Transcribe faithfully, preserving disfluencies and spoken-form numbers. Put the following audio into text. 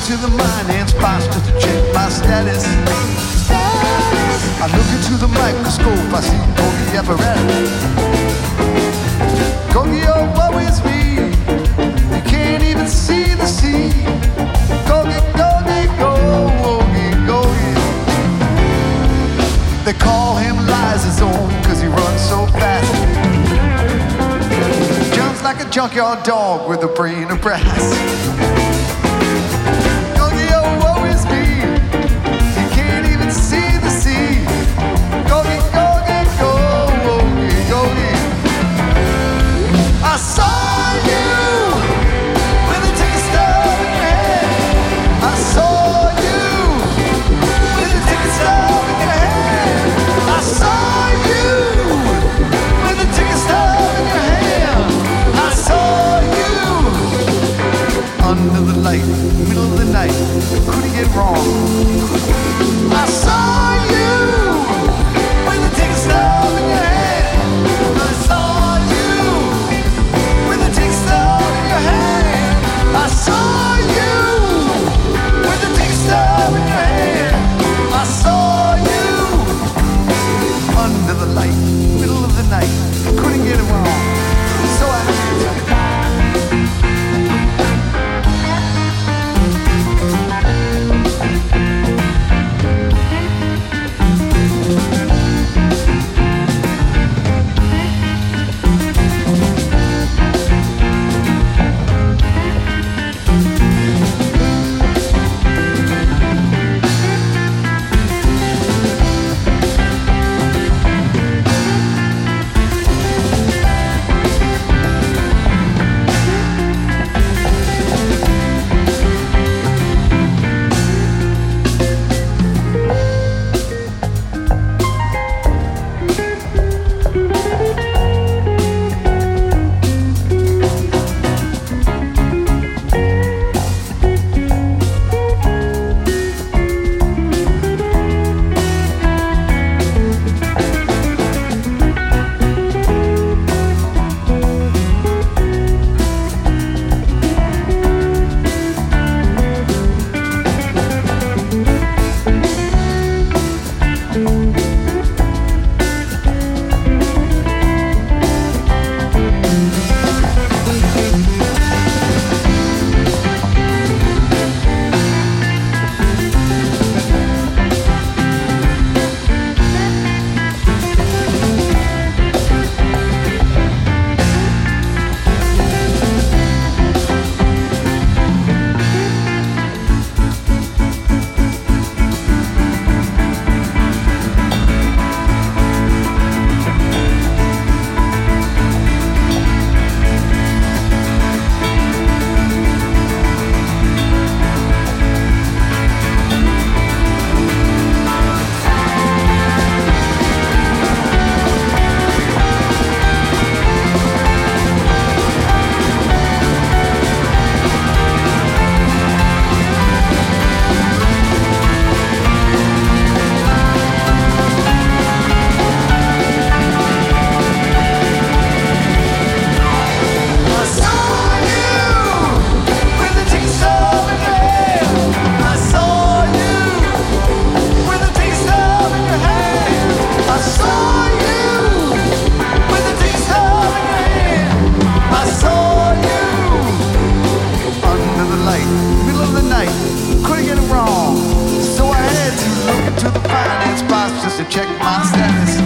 to the finance box just to check my status. I look into the microscope, I see Golgi apparatus. Golgi, oh, woe is me. You can't even see the sea. Golgi, Golgi, Golgi, Golgi. They call him Lysosome cause he runs so fast. Jumps like a junkyard dog with a brain of brass. Golgi, oh, woe is me. You can't even see the sea. Golgi, Golgi, Golgi, Golgi. I saw you with a ticket stub in your hand. I saw you with a ticket stub in your hand. I saw you with a ticket stub in your hand. I saw you under the light, middle of the night. Couldn't get wrong. I saw you with a ticket stub in your hand. I saw you with a ticket stub in your hand. I saw you with a ticket stub in your hand. I saw you under the light, middle of the night. Couldn't get it wrong. So I to the finance box just to check my status.